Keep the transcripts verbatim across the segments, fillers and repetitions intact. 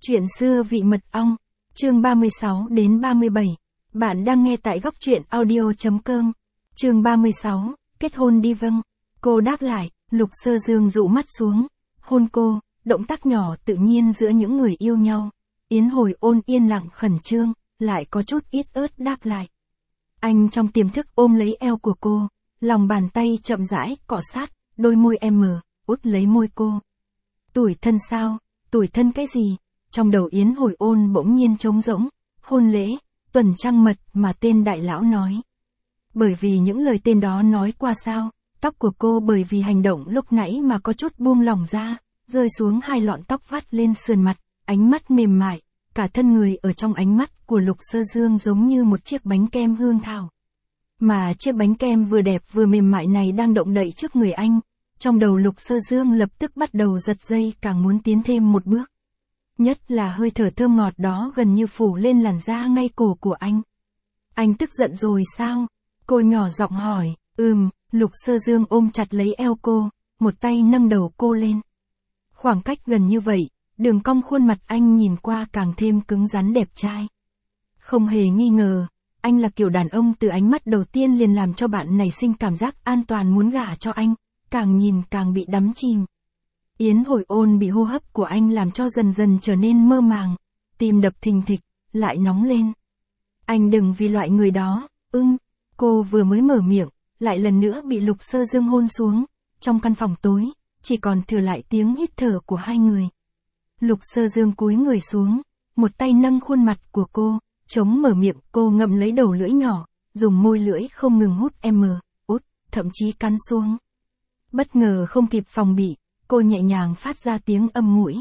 Chuyện xưa vị mật ong, chương ba mươi sáu đến ba mươi bảy. Bạn đang nghe tại góc truyện audio.com. Chương ba mươi sáu, kết hôn đi vâng. Cô đáp lại, Lục Sơ Dương dụ mắt xuống, hôn cô, động tác nhỏ tự nhiên giữa những người yêu nhau. Yến Hồi Ôn yên lặng khẩn trương, lại có chút ít ớt đáp lại. Anh trong tiềm thức ôm lấy eo của cô, lòng bàn tay chậm rãi cọ sát, đôi môi em mờ, út lấy môi cô. Tủi thân sao, tủi thân cái gì? Trong đầu Yến Hồi Ôn bỗng nhiên trống rỗng, hôn lễ, tuần trăng mật mà tên đại lão nói. Bởi vì những lời tên đó nói qua sao, tóc của cô bởi vì hành động lúc nãy mà có chút buông lỏng ra, rơi xuống hai lọn tóc vắt lên sườn mặt, ánh mắt mềm mại, cả thân người ở trong ánh mắt của Lục Sơ Dương giống như một chiếc bánh kem hương thảo. Mà chiếc bánh kem vừa đẹp vừa mềm mại này đang động đậy trước người anh, trong đầu Lục Sơ Dương lập tức bắt đầu giật dây càng muốn tiến thêm một bước. Nhất là hơi thở thơm ngọt đó gần như phủ lên làn da ngay cổ của anh. Anh tức giận rồi sao? Cô nhỏ giọng hỏi, ừm, Lục Sơ Dương ôm chặt lấy eo cô, một tay nâng đầu cô lên. Khoảng cách gần như vậy, đường cong khuôn mặt anh nhìn qua càng thêm cứng rắn đẹp trai. Không hề nghi ngờ, anh là kiểu đàn ông từ ánh mắt đầu tiên liền làm cho bạn nảy sinh cảm giác an toàn muốn gả cho anh, càng nhìn càng bị đắm chìm. Yến Hồi Ôn bị hô hấp của anh làm cho dần dần trở nên mơ màng, tim đập thình thịch, lại nóng lên. Anh đừng vì loại người đó, ưm, cô vừa mới mở miệng, lại lần nữa bị Lục Sơ Dương hôn xuống, trong căn phòng tối, chỉ còn thừa lại tiếng hít thở của hai người. Lục Sơ Dương cúi người xuống, một tay nâng khuôn mặt của cô, chống mở miệng cô ngậm lấy đầu lưỡi nhỏ, dùng môi lưỡi không ngừng hút em, út, thậm chí cắn xuống. Bất ngờ không kịp phòng bị, cô nhẹ nhàng phát ra tiếng âm mũi.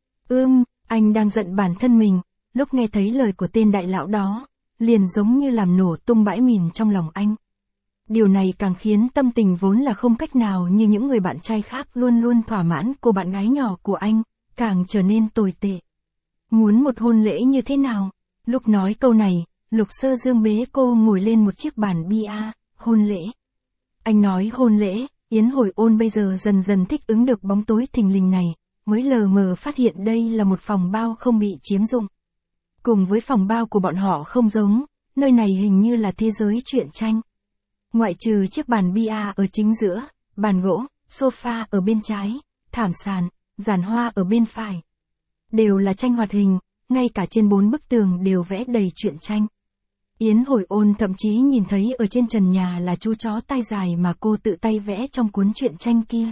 Ưm, anh đang giận bản thân mình, lúc nghe thấy lời của tên đại lão đó, liền giống như làm nổ tung bãi mìn trong lòng anh. Điều này càng khiến tâm tình vốn là không cách nào như những người bạn trai khác luôn luôn thỏa mãn cô bạn gái nhỏ của anh, càng trở nên tồi tệ. Muốn một hôn lễ như thế nào? Lúc nói câu này, Lục Sơ Dương bế cô ngồi lên một chiếc bàn bia, hôn lễ. Anh nói hôn lễ, Yến Hồi Ôn bây giờ dần dần thích ứng được bóng tối thình lình này, mới lờ mờ phát hiện đây là một phòng bao không bị chiếm dụng. Cùng với phòng bao của bọn họ không giống, nơi này hình như là thế giới truyện tranh. Ngoại trừ chiếc bàn bia ở chính giữa, bàn gỗ, sofa ở bên trái, thảm sàn, giàn hoa ở bên phải. Đều là tranh hoạt hình, ngay cả trên bốn bức tường đều vẽ đầy truyện tranh. Yến Hồi Ôn thậm chí nhìn thấy ở trên trần nhà là chú chó tai dài mà cô tự tay vẽ trong cuốn truyện tranh kia.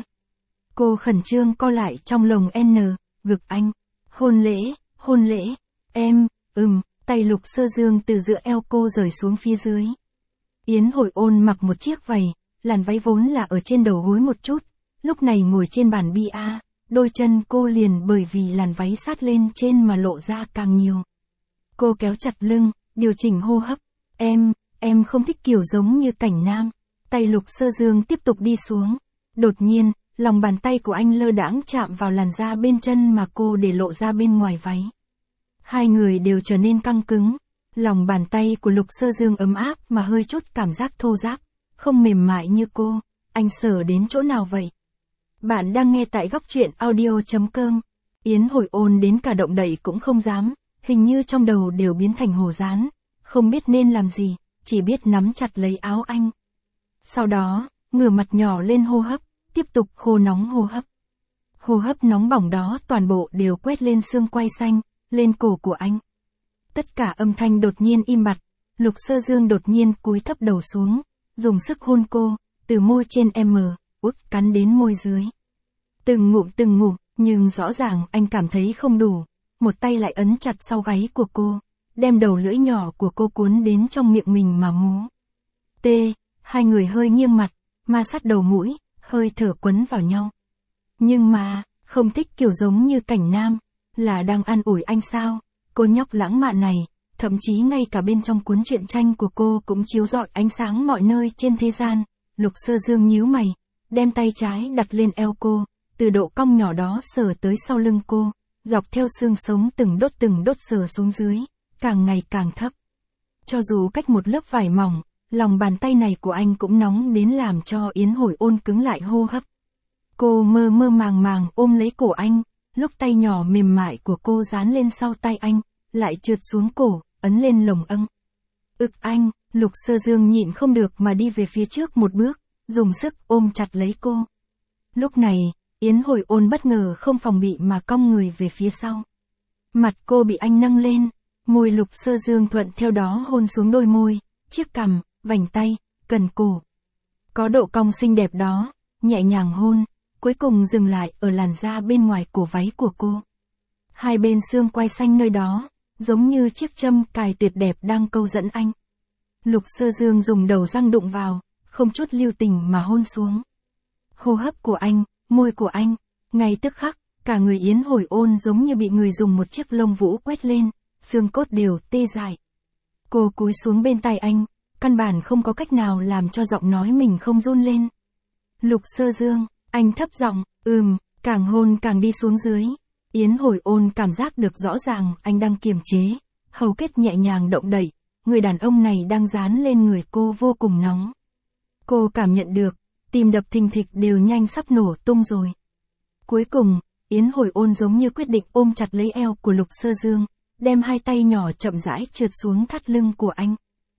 Cô khẩn trương co lại trong lồng N, ngực anh. Hôn lễ, hôn lễ, em, ừm, tay Lục Sơ Dương từ giữa eo cô rời xuống phía dưới. Yến Hồi Ôn mặc một chiếc váy, làn váy vốn là ở trên đầu gối một chút, lúc này ngồi trên bàn bia, đôi chân cô liền bởi vì làn váy sát lên trên mà lộ ra càng nhiều. Cô kéo chặt lưng, điều chỉnh hô hấp, em, em không thích kiểu giống như cảnh nam. Tay Lục Sơ Dương tiếp tục đi xuống. Đột nhiên, lòng bàn tay của anh lơ đãng chạm vào làn da bên chân mà cô để lộ ra bên ngoài váy. Hai người đều trở nên căng cứng. Lòng bàn tay của Lục Sơ Dương ấm áp mà hơi chút cảm giác thô ráp, không mềm mại như cô. Anh sờ đến chỗ nào vậy? Bạn đang nghe tại góc truyện audio.com. Yến Hồi Ôn đến cả động đậy cũng không dám, hình như trong đầu đều biến thành hồ dán, không biết nên làm gì, chỉ biết nắm chặt lấy áo anh. Sau đó, ngửa mặt nhỏ lên hô hấp, tiếp tục khô nóng hô hấp. Hô hấp nóng bỏng đó toàn bộ đều quét lên xương quai xanh, lên cổ của anh. Tất cả âm thanh đột nhiên im bặt, Lục Sơ Dương đột nhiên cúi thấp đầu xuống, dùng sức hôn cô, từ môi trên M, út cắn đến môi dưới. Từng ngụm từng ngụm, nhưng rõ ràng anh cảm thấy không đủ, một tay lại ấn chặt sau gáy của cô, đem đầu lưỡi nhỏ của cô cuốn đến trong miệng mình mà múa. T, hai người hơi nghiêng mặt, ma sát đầu mũi, hơi thở quấn vào nhau. Nhưng mà, không thích kiểu giống như cảnh nam, là đang an ủi anh sao? Cô nhóc lãng mạn này, thậm chí ngay cả bên trong cuốn truyện tranh của cô cũng chiếu rọi ánh sáng mọi nơi trên thế gian. Lục Sơ Dương nhíu mày, đem tay trái đặt lên eo cô, từ độ cong nhỏ đó sờ tới sau lưng cô, dọc theo xương sống từng đốt từng đốt sờ xuống dưới, càng ngày càng thấp. Cho dù cách một lớp vải mỏng, lòng bàn tay này của anh cũng nóng đến làm cho Yến Hồi Ôn cứng lại hô hấp. Cô mơ mơ màng màng ôm lấy cổ anh, lúc tay nhỏ mềm mại của cô dán lên sau tay anh, lại trượt xuống cổ, ấn lên lồng âng. Ực anh, Lục Sơ Dương nhịn không được mà đi về phía trước một bước, dùng sức ôm chặt lấy cô. Lúc này, Yến Hồi Ôn bất ngờ không phòng bị mà cong người về phía sau. Mặt cô bị anh nâng lên, môi Lục Sơ Dương thuận theo đó hôn xuống đôi môi, chiếc cằm, vành tay, cần cổ. Có độ cong xinh đẹp đó, nhẹ nhàng hôn, cuối cùng dừng lại ở làn da bên ngoài cổ váy của cô. Hai bên xương quai xanh nơi đó, giống như chiếc châm cài tuyệt đẹp đang câu dẫn anh. Lục Sơ Dương dùng đầu răng đụng vào, không chút lưu tình mà hôn xuống. Hô hấp của anh, môi của anh, ngay tức khắc, cả người Yến Hồi Ôn giống như bị người dùng một chiếc lông vũ quét lên, xương cốt đều tê dại. Cô cúi xuống bên tai anh, căn bản không có cách nào làm cho giọng nói mình không run lên. Lục Sơ Dương, anh thấp giọng, ừm, càng hôn càng đi xuống dưới. Yến Hồi Ôn cảm giác được rõ ràng anh đang kiềm chế, hầu kết nhẹ nhàng động đậy, người đàn ông này đang dán lên người cô vô cùng nóng. Cô cảm nhận được, tim đập thình thịch đều nhanh sắp nổ tung rồi. Cuối cùng, Yến Hồi Ôn giống như quyết định ôm chặt lấy eo của Lục Sơ Dương, đem hai tay nhỏ chậm rãi trượt xuống thắt lưng của anh.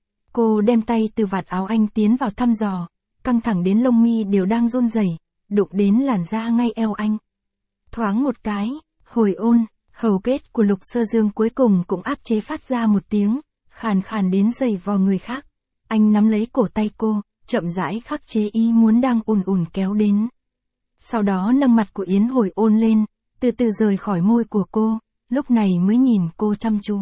Cô đem tay từ vạt áo anh tiến vào thăm dò, căng thẳng đến lông mi đều đang run rẩy, đụng đến làn da ngay eo anh. Thoáng một cái, Hồi Ôn, hầu kết của Lục Sơ Dương cuối cùng cũng áp chế phát ra một tiếng, khàn khàn đến dày vò người khác. Anh nắm lấy cổ tay cô, chậm rãi khắc chế ý muốn đang ùn ùn kéo đến. Sau đó nâng mặt của Yến Hồi Ôn lên, từ từ rời khỏi môi của cô, lúc này mới nhìn cô chăm chú.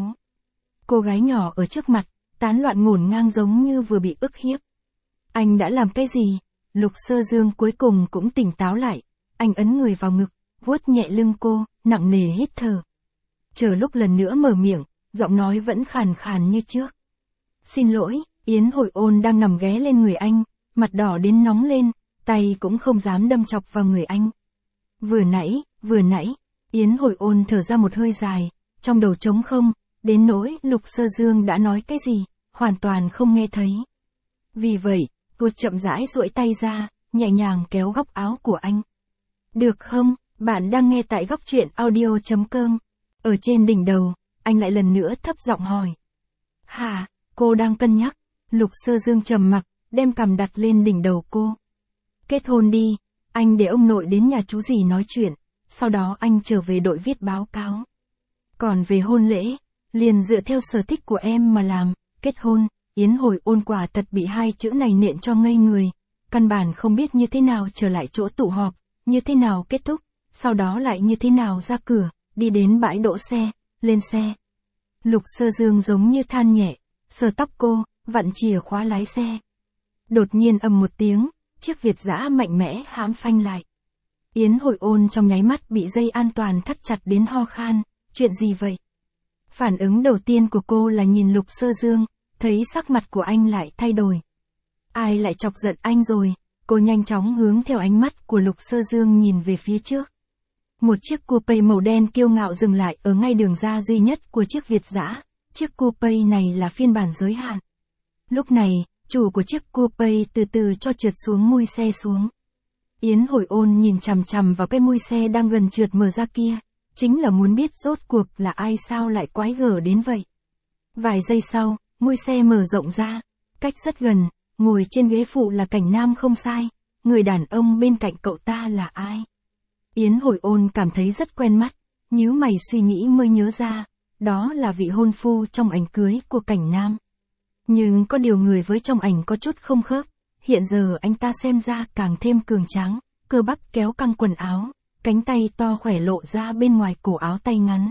Cô gái nhỏ ở trước mặt, tán loạn ngổn ngang giống như vừa bị ức hiếp. Anh đã làm cái gì? Lục Sơ Dương cuối cùng cũng tỉnh táo lại, anh ấn người vào ngực, vuốt nhẹ lưng cô, nặng nề hít thở. Chờ lúc lần nữa mở miệng, giọng nói vẫn khàn khàn như trước. Xin lỗi, Yến Hồi Ôn đang nằm ghé lên người anh, mặt đỏ đến nóng lên, tay cũng không dám đâm chọc vào người anh. Vừa nãy, vừa nãy, Yến Hồi Ôn thở ra một hơi dài, trong đầu trống không, đến nỗi Lục Sơ Dương đã nói cái gì, hoàn toàn không nghe thấy. Vì vậy, cô chậm rãi duỗi tay ra, nhẹ nhàng kéo góc áo của anh. Được không, bạn đang nghe tại góc truyện audio chấm com. Ở trên đỉnh đầu, anh lại lần nữa thấp giọng hỏi. Hả, cô đang cân nhắc. Lục Sơ Dương trầm mặc, đem cằm đặt lên đỉnh đầu cô. Kết hôn đi, anh để ông nội đến nhà chú dì nói chuyện, sau đó anh trở về đội viết báo cáo. Còn về hôn lễ, liền dựa theo sở thích của em mà làm. Kết hôn, Yến Hồi Ôn quả thật bị hai chữ này nện cho ngây người, căn bản không biết như thế nào trở lại chỗ tụ họp, như thế nào kết thúc, sau đó lại như thế nào ra cửa, đi đến bãi đỗ xe, lên xe. Lục Sơ Dương giống như than nhẹ, sờ tóc cô, vặn chìa khóa lái xe. Đột nhiên ầm một tiếng, chiếc Việt dã mạnh mẽ hãm phanh lại. Yến Hồi Ôn trong nháy mắt bị dây an toàn thắt chặt đến ho khan, chuyện gì vậy? Phản ứng đầu tiên của cô là nhìn Lục Sơ Dương, thấy sắc mặt của anh lại thay đổi. Ai lại chọc giận anh rồi? Cô nhanh chóng hướng theo ánh mắt của Lục Sơ Dương nhìn về phía trước. Một chiếc coupe màu đen kiêu ngạo dừng lại ở ngay đường ra duy nhất của chiếc Việt dã. Chiếc coupe này là phiên bản giới hạn. Lúc này, chủ của chiếc coupe từ từ cho trượt xuống mui xe xuống. Yến Hồi Ôn nhìn chằm chằm vào cái mui xe đang gần trượt mở ra kia, chính là muốn biết rốt cuộc là ai sao lại quái gở đến vậy. Vài giây sau, mui xe mở rộng ra, cách rất gần, ngồi trên ghế phụ là Cảnh Nam không sai, người đàn ông bên cạnh cậu ta là ai? Yến Hồi Ôn cảm thấy rất quen mắt, nhíu mày suy nghĩ mới nhớ ra, đó là vị hôn phu trong ảnh cưới của Cảnh Nam. Nhưng có điều người với trong ảnh có chút không khớp, hiện giờ anh ta xem ra càng thêm cường tráng, cơ bắp kéo căng quần áo, cánh tay to khỏe lộ ra bên ngoài cổ áo tay ngắn.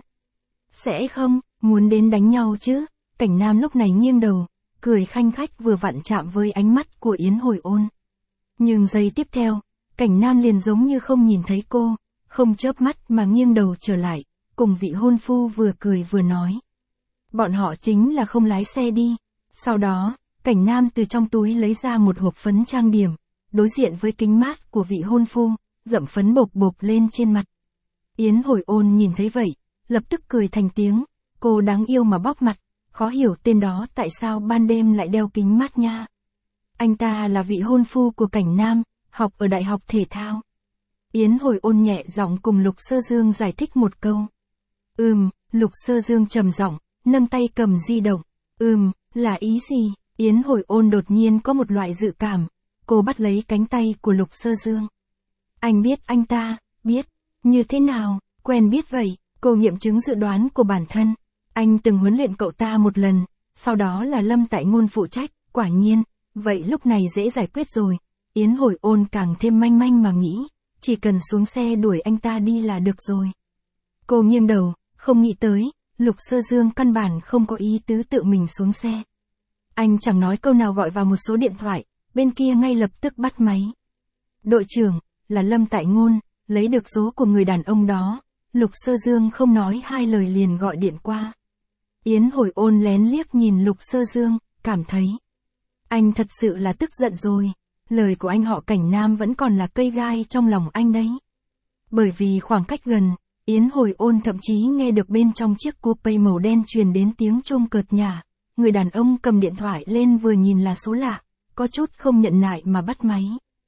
Sẽ không, muốn đến đánh nhau chứ? Cảnh Nam lúc này nghiêng đầu, cười khanh khách vừa vặn chạm với ánh mắt của Yến Hồi Ôn. Nhưng giây tiếp theo, Cảnh Nam liền giống như không nhìn thấy cô, không chớp mắt mà nghiêng đầu trở lại, cùng vị hôn phu vừa cười vừa nói. Bọn họ chính là không lái xe đi. Sau đó, Cảnh Nam từ trong túi lấy ra một hộp phấn trang điểm, đối diện với kính mát của vị hôn phu, dậm phấn bột bột lên trên mặt. Yến Hồi Ôn nhìn thấy vậy, lập tức cười thành tiếng, cô đáng yêu mà bóp mặt, khó hiểu tên đó tại sao ban đêm lại đeo kính mát nha. Anh ta là vị hôn phu của Cảnh Nam, học ở Đại học Thể thao. Yến Hồi Ôn nhẹ giọng cùng Lục Sơ Dương giải thích một câu. Ừm, Lục Sơ Dương trầm giọng, nâng tay cầm di động. Ừm, là ý gì? Yến Hồi Ôn đột nhiên có một loại dự cảm. Cô bắt lấy cánh tay của Lục Sơ Dương. Anh biết anh ta, biết. Như thế nào, quen biết vậy, cô nghiệm chứng dự đoán của bản thân. Anh từng huấn luyện cậu ta một lần, sau đó là Lâm Tại Ngôn phụ trách, quả nhiên, vậy lúc này dễ giải quyết rồi. Yến Hồi Ôn càng thêm manh manh mà nghĩ, chỉ cần xuống xe đuổi anh ta đi là được rồi. Cô nghiêng đầu, không nghĩ tới, Lục Sơ Dương căn bản không có ý tứ tự mình xuống xe. Anh chẳng nói câu nào gọi vào một số điện thoại, bên kia ngay lập tức bắt máy. Đội trưởng, là Lâm Tại Ngôn, lấy được số của người đàn ông đó, Lục Sơ Dương không nói hai lời liền gọi điện qua. Yến Hồi Ôn lén liếc nhìn Lục Sơ Dương, cảm thấy anh thật sự là tức giận rồi, lời của anh họ Cảnh Nam vẫn còn là cây gai trong lòng anh đấy. Bởi vì khoảng cách gần, Yến Hồi Ôn thậm chí nghe được bên trong chiếc coupe màu đen truyền đến tiếng chuông cợt nhả, người đàn ông cầm điện thoại lên vừa nhìn là số lạ, có chút không nhận nại mà bắt máy.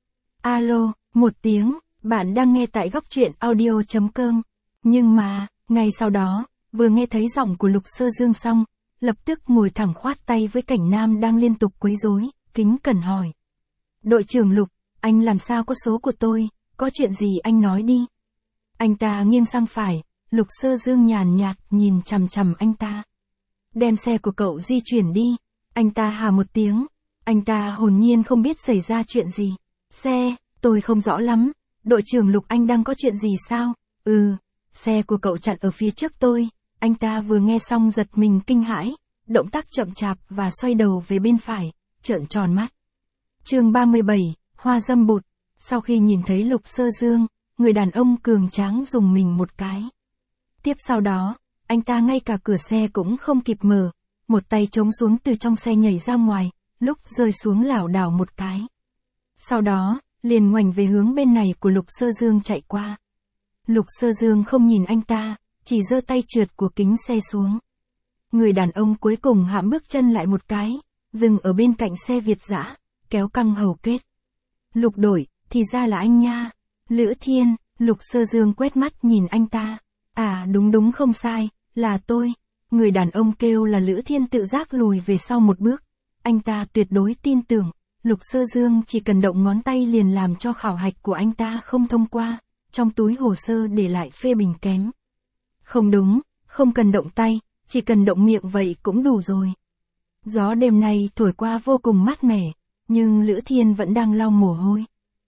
Alo, một tiếng, bạn đang nghe tại góc truyện audio chấm com. Nhưng mà, ngay sau đó, vừa nghe thấy giọng của Lục Sơ Dương xong, lập tức ngồi thẳng khoát tay với Cảnh Nam đang liên tục quấy rối, kính cẩn hỏi. Đội trưởng Lục, anh làm sao có số của tôi, có chuyện gì anh nói đi. Anh ta nghiêng sang phải, Lục Sơ Dương nhàn nhạt nhìn chằm chằm anh ta. Đem xe của cậu di chuyển đi, anh ta hà một tiếng, anh ta hồn nhiên không biết xảy ra chuyện gì. Xe, tôi không rõ lắm, đội trưởng Lục anh đang có chuyện gì sao? Ừ, xe của cậu chặn ở phía trước tôi. Anh ta vừa nghe xong giật mình kinh hãi, động tác chậm chạp và xoay đầu về bên phải, trợn tròn mắt. Chương ba mươi bảy, Hoa Dâm Bụt. Sau khi nhìn thấy Lục Sơ Dương, người đàn ông cường tráng dùng mình một cái. Tiếp sau đó, anh ta ngay cả cửa xe cũng không kịp mở, một tay chống xuống từ trong xe nhảy ra ngoài, lúc rơi xuống lảo đảo một cái. Sau đó, liền ngoảnh về hướng bên này của Lục Sơ Dương chạy qua. Lục Sơ Dương không nhìn anh ta, chỉ giơ tay trượt của kính xe xuống. Người đàn ông cuối cùng hãm bước chân lại một cái, dừng ở bên cạnh xe Việt dã, kéo căng hầu kết. Lục đội, thì ra là anh nha. Lữ Thiên, Lục Sơ Dương quét mắt nhìn anh ta. À đúng đúng không sai, là tôi. Người đàn ông kêu là Lữ Thiên tự giác lùi về sau một bước. Anh ta tuyệt đối tin tưởng, Lục Sơ Dương chỉ cần động ngón tay liền làm cho khảo hạch của anh ta không thông qua, trong túi hồ sơ để lại phê bình kém. Không đúng, không cần động tay, chỉ cần động miệng vậy cũng đủ rồi. Gió đêm nay thổi qua vô cùng mát mẻ, nhưng Lữ Thiên vẫn đang lau mồ hôi.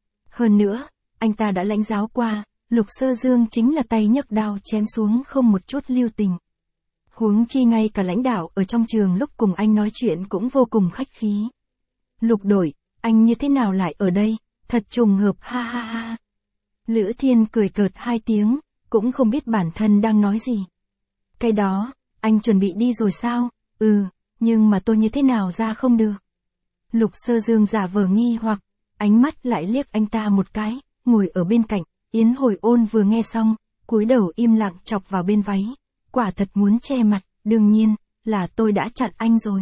Hơn nữa, anh ta đã lãnh giáo qua, Lục Sơ Dương chính là tay nhấc đao chém xuống không một chút lưu tình. Huống chi ngay cả lãnh đạo ở trong trường lúc cùng anh nói chuyện cũng vô cùng khách khí. Lục đội, anh như thế nào lại ở đây, thật trùng hợp ha ha ha. Lữ Thiên cười cợt hai tiếng, cũng không biết bản thân đang nói gì. Cái đó, anh chuẩn bị đi rồi sao? Ừ, nhưng mà tôi như thế nào ra không được. Lục Sơ Dương giả vờ nghi hoặc, ánh mắt lại liếc anh ta một cái, ngồi ở bên cạnh. Yến Hồi Ôn vừa nghe xong, cúi đầu im lặng chọc vào bên váy. Quả thật muốn che mặt, đương nhiên, là tôi đã chặn anh rồi.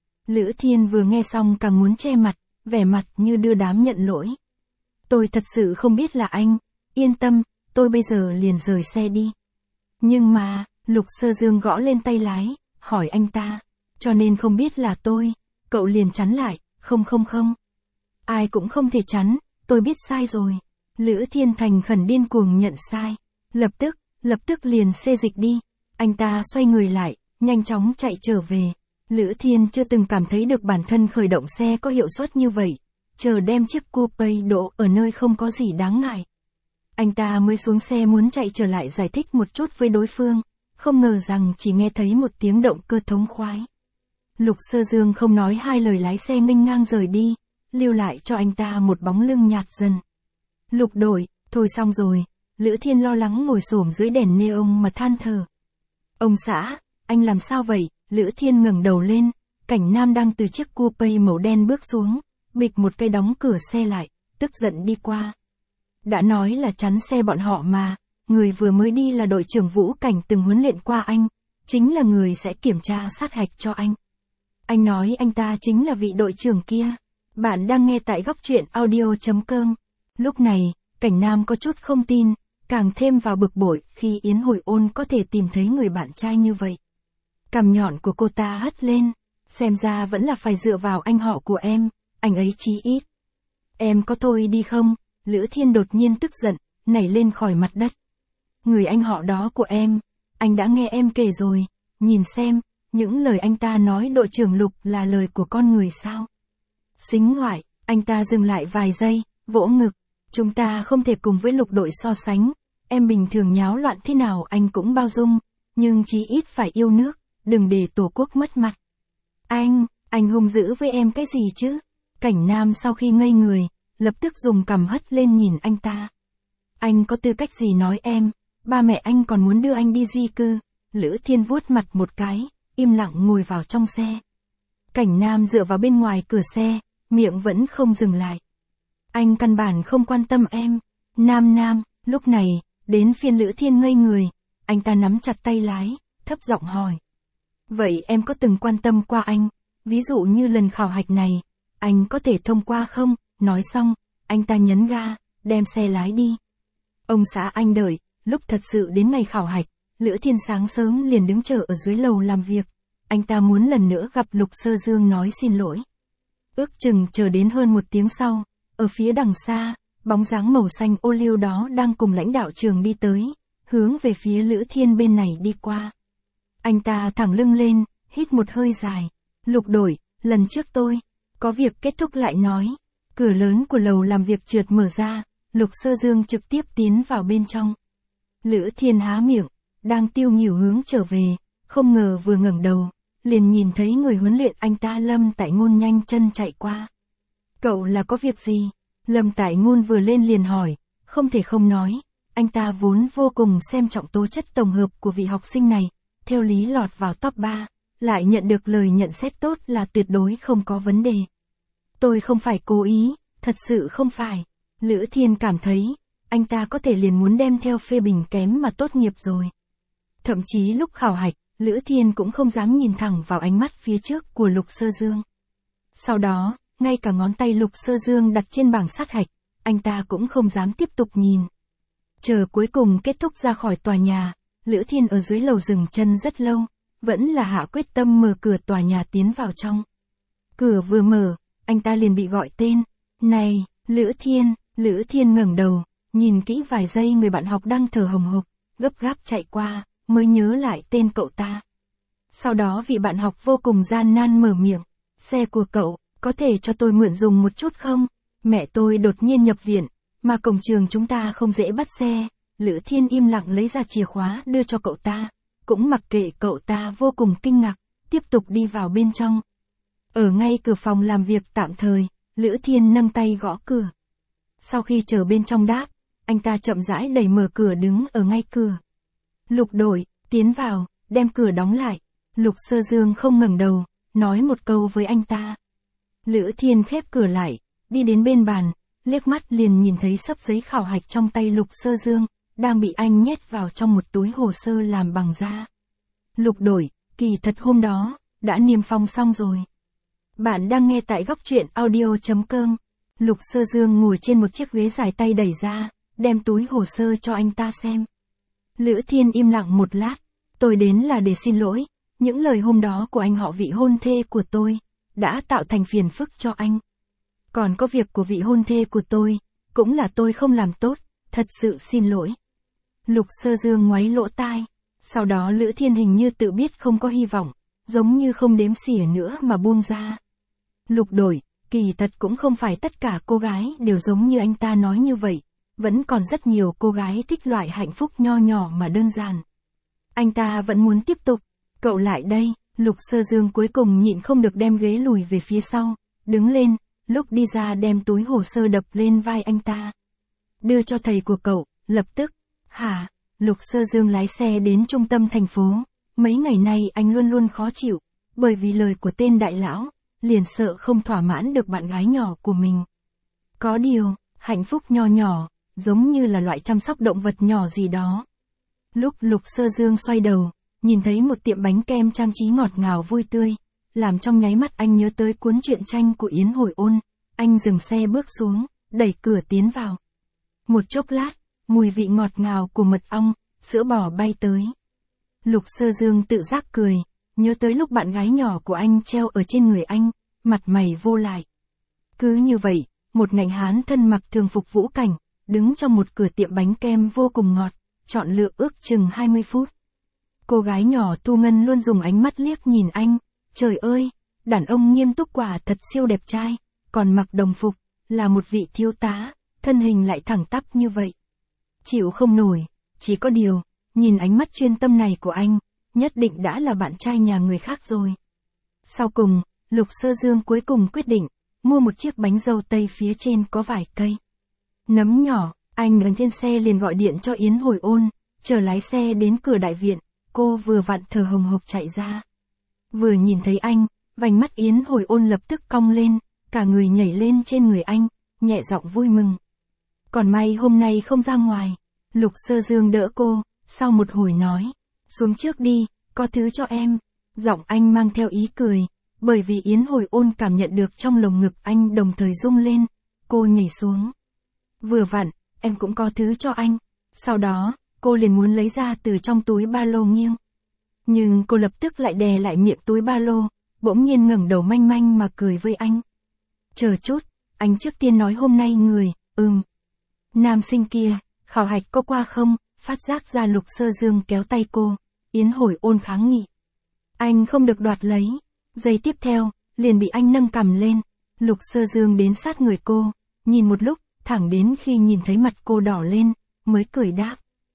Lữ Thiên vừa nghe xong càng muốn che mặt, vẻ mặt như đưa đám nhận lỗi. Tôi thật sự không biết là anh, yên tâm, tôi bây giờ liền rời xe đi. Nhưng mà, Lục Sơ Dương gõ lên tay lái, hỏi anh ta, cho nên không biết là tôi, cậu liền chắn lại, không không không. Ai cũng không thể chắn, tôi biết sai rồi. Lữ Thiên thành khẩn điên cuồng nhận sai, lập tức, lập tức liền xê dịch đi. Anh ta xoay người lại, nhanh chóng chạy trở về. Lữ Thiên chưa từng cảm thấy được bản thân khởi động xe có hiệu suất như vậy, chờ đem chiếc coupe đỗ ở nơi không có gì đáng ngại. Anh ta mới xuống xe muốn chạy trở lại giải thích một chút với đối phương, không ngờ rằng chỉ nghe thấy một tiếng động cơ thống khoái. Lục Sơ Dương không nói hai lời lái xe nghênh ngang rời đi, lưu lại cho anh ta một bóng lưng nhạt dần. Lục đội, thôi xong rồi, Lữ Thiên lo lắng ngồi xổm dưới đèn neon mà than thở. Ông xã, anh làm sao vậy? Lữ Thiên ngẩng đầu lên, Cảnh Nam đang từ chiếc coupe màu đen bước xuống, bịch một cây đóng cửa xe lại, tức giận đi qua. Đã nói là chắn xe bọn họ mà, người vừa mới đi là đội trưởng Vũ Cảnh từng huấn luyện qua anh, chính là người sẽ kiểm tra sát hạch cho anh. Anh nói anh ta chính là vị đội trưởng kia. Bạn đang nghe tại góc truyện audio chấm com. Lúc này, Cảnh Nam có chút không tin, càng thêm vào bực bội khi Yến Hồi Ôn có thể tìm thấy người bạn trai như vậy. Cằm nhọn của cô ta hất lên, xem ra vẫn là phải dựa vào anh họ của em, anh ấy chí ít. Em có thôi đi không? Lữ Thiên đột nhiên tức giận, nảy lên khỏi mặt đất. Người anh họ đó của em, anh đã nghe em kể rồi, nhìn xem, những lời anh ta nói đội trưởng Lục là lời của con người sao? Xính ngoại, anh ta dừng lại vài giây, vỗ ngực, chúng ta không thể cùng với Lục đội so sánh, em bình thường nháo loạn thế nào anh cũng bao dung, nhưng chí ít phải yêu nước, đừng để tổ quốc mất mặt. Anh, anh hung dữ với em cái gì chứ? Cảnh Nam sau khi ngây người, lập tức dùng cằm hất lên nhìn anh ta. Anh có tư cách gì nói em, ba mẹ anh còn muốn đưa anh đi di cư. Lữ Thiên vuốt mặt một cái, im lặng ngồi vào trong xe. Cảnh Nam dựa vào bên ngoài cửa xe, miệng vẫn không dừng lại. Anh căn bản không quan tâm em. Nam Nam, lúc này, đến phiên Lữ Thiên ngây người, anh ta nắm chặt tay lái, thấp giọng hỏi. Vậy em có từng quan tâm qua anh, ví dụ như lần khảo hạch này, anh có thể thông qua không? Nói xong, anh ta nhấn ga, đem xe lái đi. Ông xã anh đợi, lúc thật sự đến ngày khảo hạch, Lữ Thiên sáng sớm liền đứng chờ ở dưới lầu làm việc. Anh ta muốn lần nữa gặp Lục Sơ Dương nói xin lỗi. Ước chừng chờ đến hơn một tiếng sau, ở phía đằng xa, bóng dáng màu xanh ô liu đó đang cùng lãnh đạo trường đi tới, hướng về phía Lữ Thiên bên này đi qua. Anh ta thẳng lưng lên, hít một hơi dài. Lục đội, lần trước tôi, có việc kết thúc lại nói. Cửa lớn của lầu làm việc trượt mở ra, Lục Sơ Dương trực tiếp tiến vào bên trong. Lữ Thiên há miệng, đang tiêu nghỉu hướng trở về, không ngờ vừa ngẩng đầu, liền nhìn thấy người huấn luyện anh ta Lâm Tại Ngôn nhanh chân chạy qua. Cậu là có việc gì? Lâm Tại Ngôn vừa lên liền hỏi, không thể không nói, anh ta vốn vô cùng xem trọng tố chất tổng hợp của vị học sinh này, theo lý lọt vào top ba, lại nhận được lời nhận xét tốt là tuyệt đối không có vấn đề. Tôi không phải cố ý, thật sự không phải. Lữ Thiên cảm thấy, anh ta có thể liền muốn đem theo phê bình kém mà tốt nghiệp rồi. Thậm chí lúc khảo hạch, Lữ Thiên cũng không dám nhìn thẳng vào ánh mắt phía trước của Lục Sơ Dương. Sau đó, ngay cả ngón tay Lục Sơ Dương đặt trên bảng sát hạch, anh ta cũng không dám tiếp tục nhìn. Chờ cuối cùng kết thúc ra khỏi tòa nhà, Lữ Thiên ở dưới lầu dừng chân rất lâu, vẫn là hạ quyết tâm mở cửa tòa nhà tiến vào trong. Cửa vừa mở, anh ta liền bị gọi tên. Này, Lữ Thiên, Lữ Thiên ngẩng đầu, nhìn kỹ vài giây người bạn học đang thở hồng hộc, gấp gáp chạy qua, mới nhớ lại tên cậu ta. Sau đó vị bạn học vô cùng gian nan mở miệng, xe của cậu, có thể cho tôi mượn dùng một chút không? Mẹ tôi đột nhiên nhập viện, mà cổng trường chúng ta không dễ bắt xe. Lữ Thiên im lặng lấy ra chìa khóa đưa cho cậu ta, cũng mặc kệ cậu ta vô cùng kinh ngạc, tiếp tục đi vào bên trong. Ở ngay cửa phòng làm việc tạm thời, Lữ Thiên nâng tay gõ cửa. Sau khi chờ bên trong đáp, anh ta chậm rãi đẩy mở cửa đứng ở ngay cửa. Lục đội, tiến vào, đem cửa đóng lại. Lục Sơ Dương không ngẩng đầu, nói một câu với anh ta. Lữ Thiên khép cửa lại, đi đến bên bàn, liếc mắt liền nhìn thấy xấp giấy khảo hạch trong tay Lục Sơ Dương, đang bị anh nhét vào trong một túi hồ sơ làm bằng da. Lục đội, kỳ thật hôm đó, đã niêm phong xong rồi. Bạn đang nghe tại góc truyện audio chấm com. Lục Sơ Dương ngồi trên một chiếc ghế dài tay đẩy ra, đem túi hồ sơ cho anh ta xem. Lữ Thiên im lặng một lát, tôi đến là để xin lỗi, những lời hôm đó của anh họ vị hôn thê của tôi, đã tạo thành phiền phức cho anh. Còn có việc của vị hôn thê của tôi, cũng là tôi không làm tốt, thật sự xin lỗi. Lục Sơ Dương ngoáy lỗ tai, sau đó Lữ Thiên hình như tự biết không có hy vọng, giống như không đếm xỉa nữa mà buông ra. Lục đội, kỳ thật cũng không phải tất cả cô gái đều giống như anh ta nói như vậy, vẫn còn rất nhiều cô gái thích loại hạnh phúc nho nhỏ mà đơn giản. Anh ta vẫn muốn tiếp tục, cậu lại đây, Lục Sơ Dương cuối cùng nhịn không được đem ghế lùi về phía sau, đứng lên, lúc đi ra đem túi hồ sơ đập lên vai anh ta. Đưa cho thầy của cậu, lập tức, hả, Lục Sơ Dương lái xe đến trung tâm thành phố, mấy ngày nay anh luôn luôn khó chịu, bởi vì lời của tên đại lão, liền sợ không thỏa mãn được bạn gái nhỏ của mình. Có điều, hạnh phúc nho nhỏ, giống như là loại chăm sóc động vật nhỏ gì đó. Lúc Lục Sơ Dương xoay đầu, nhìn thấy một tiệm bánh kem trang trí ngọt ngào vui tươi, làm trong nháy mắt anh nhớ tới cuốn truyện tranh của Yến Hồi Ôn, anh dừng xe bước xuống, đẩy cửa tiến vào. Một chốc lát, mùi vị ngọt ngào của mật ong, sữa bò bay tới. Lục Sơ Dương tự giác cười, nhớ tới lúc bạn gái nhỏ của anh treo ở trên người anh, mặt mày vô lại. Cứ như vậy, một ngạnh hán thân mặc thường phục Vũ Cảnh, đứng trong một cửa tiệm bánh kem vô cùng ngọt, chọn lựa ước chừng hai mươi phút. Cô gái nhỏ Thu Ngân luôn dùng ánh mắt liếc nhìn anh, trời ơi, đàn ông nghiêm túc quả thật siêu đẹp trai, còn mặc đồng phục, là một vị thiếu tá, thân hình lại thẳng tắp như vậy. Chịu không nổi, chỉ có điều, nhìn ánh mắt chuyên tâm này của anh, nhất định đã là bạn trai nhà người khác rồi. Sau cùng, Lục Sơ Dương cuối cùng quyết định, mua một chiếc bánh dâu tây phía trên có vài cây nấm nhỏ, anh ở trên xe liền gọi điện cho Yến Hồi Ôn, chờ lái xe đến cửa đại viện, cô vừa vặn thở hồng hộc chạy ra. Vừa nhìn thấy anh, vành mắt Yến Hồi Ôn lập tức cong lên, cả người nhảy lên trên người anh, nhẹ giọng vui mừng. Còn may hôm nay không ra ngoài, Lục Sơ Dương đỡ cô, sau một hồi nói, xuống trước đi, có thứ cho em. Giọng anh mang theo ý cười, bởi vì Yến Hồi Ôn cảm nhận được trong lồng ngực anh đồng thời rung lên, cô nhảy xuống. Vừa vặn, em cũng có thứ cho anh. Sau đó, cô liền muốn lấy ra từ trong túi ba lô nghiêng. Nhưng cô lập tức lại đè lại miệng túi ba lô, bỗng nhiên ngẩng đầu manh manh mà cười với anh. Chờ chút, anh trước tiên nói hôm nay người, ừm. Nam sinh kia, khảo hạch có qua không? Phát giác ra Lục Sơ Dương kéo tay cô, Yến Hồi Ôn kháng nghị. Anh không được đoạt lấy. Giây tiếp theo, liền bị anh nâng cằm lên. Lục Sơ Dương đến sát người cô, nhìn một lúc, thẳng đến khi nhìn thấy mặt cô đỏ lên, mới cười đáp.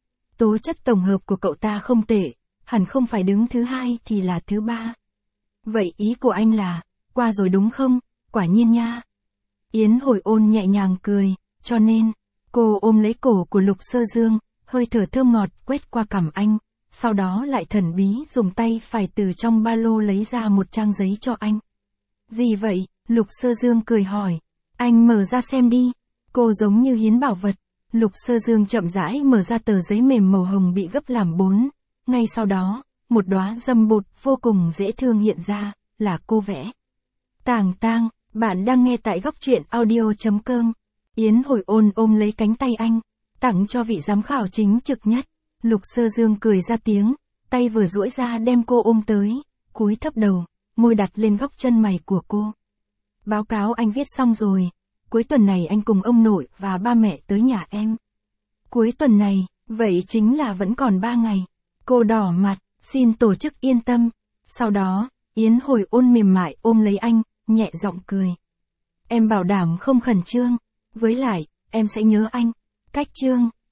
Tố chất tổng hợp của cậu ta không tệ, hẳn không phải đứng thứ hai thì là thứ ba. Vậy ý của anh là, qua rồi đúng không? Quả nhiên nha. Yến Hồi Ôn nhẹ nhàng cười, cho nên, cô ôm lấy cổ của Lục Sơ Dương, hơi thở thơm ngọt quét qua cằm anh, sau đó lại thần bí dùng tay phải từ trong ba lô lấy ra một trang giấy cho anh. Gì vậy? Lục Sơ Dương cười hỏi. Anh mở ra xem đi. Cô giống như hiến bảo vật. Lục Sơ Dương chậm rãi mở ra tờ giấy mềm màu hồng bị gấp làm bốn. Ngay sau đó, một đóa dâm bụt vô cùng dễ thương hiện ra, là cô vẽ. Tàng Tang, bạn đang nghe tại góc truyện audio chấm com. Yến Hồi Ôn ôm lấy cánh tay anh, tặng cho vị giám khảo chính trực nhất. Lục Sơ Dương cười ra tiếng, tay vừa duỗi ra đem cô ôm tới, cúi thấp đầu, môi đặt lên góc chân mày của cô. Báo cáo anh viết xong rồi, cuối tuần này anh cùng ông nội và ba mẹ tới nhà em. Cuối tuần này, vậy chính là vẫn còn ba ngày. Cô đỏ mặt, xin tổ chức yên tâm. Sau đó, Yến Hồi Ôn mềm mại ôm lấy anh, nhẹ giọng cười. Em bảo đảm không khẩn trương, với lại, em sẽ nhớ anh. Cách trương.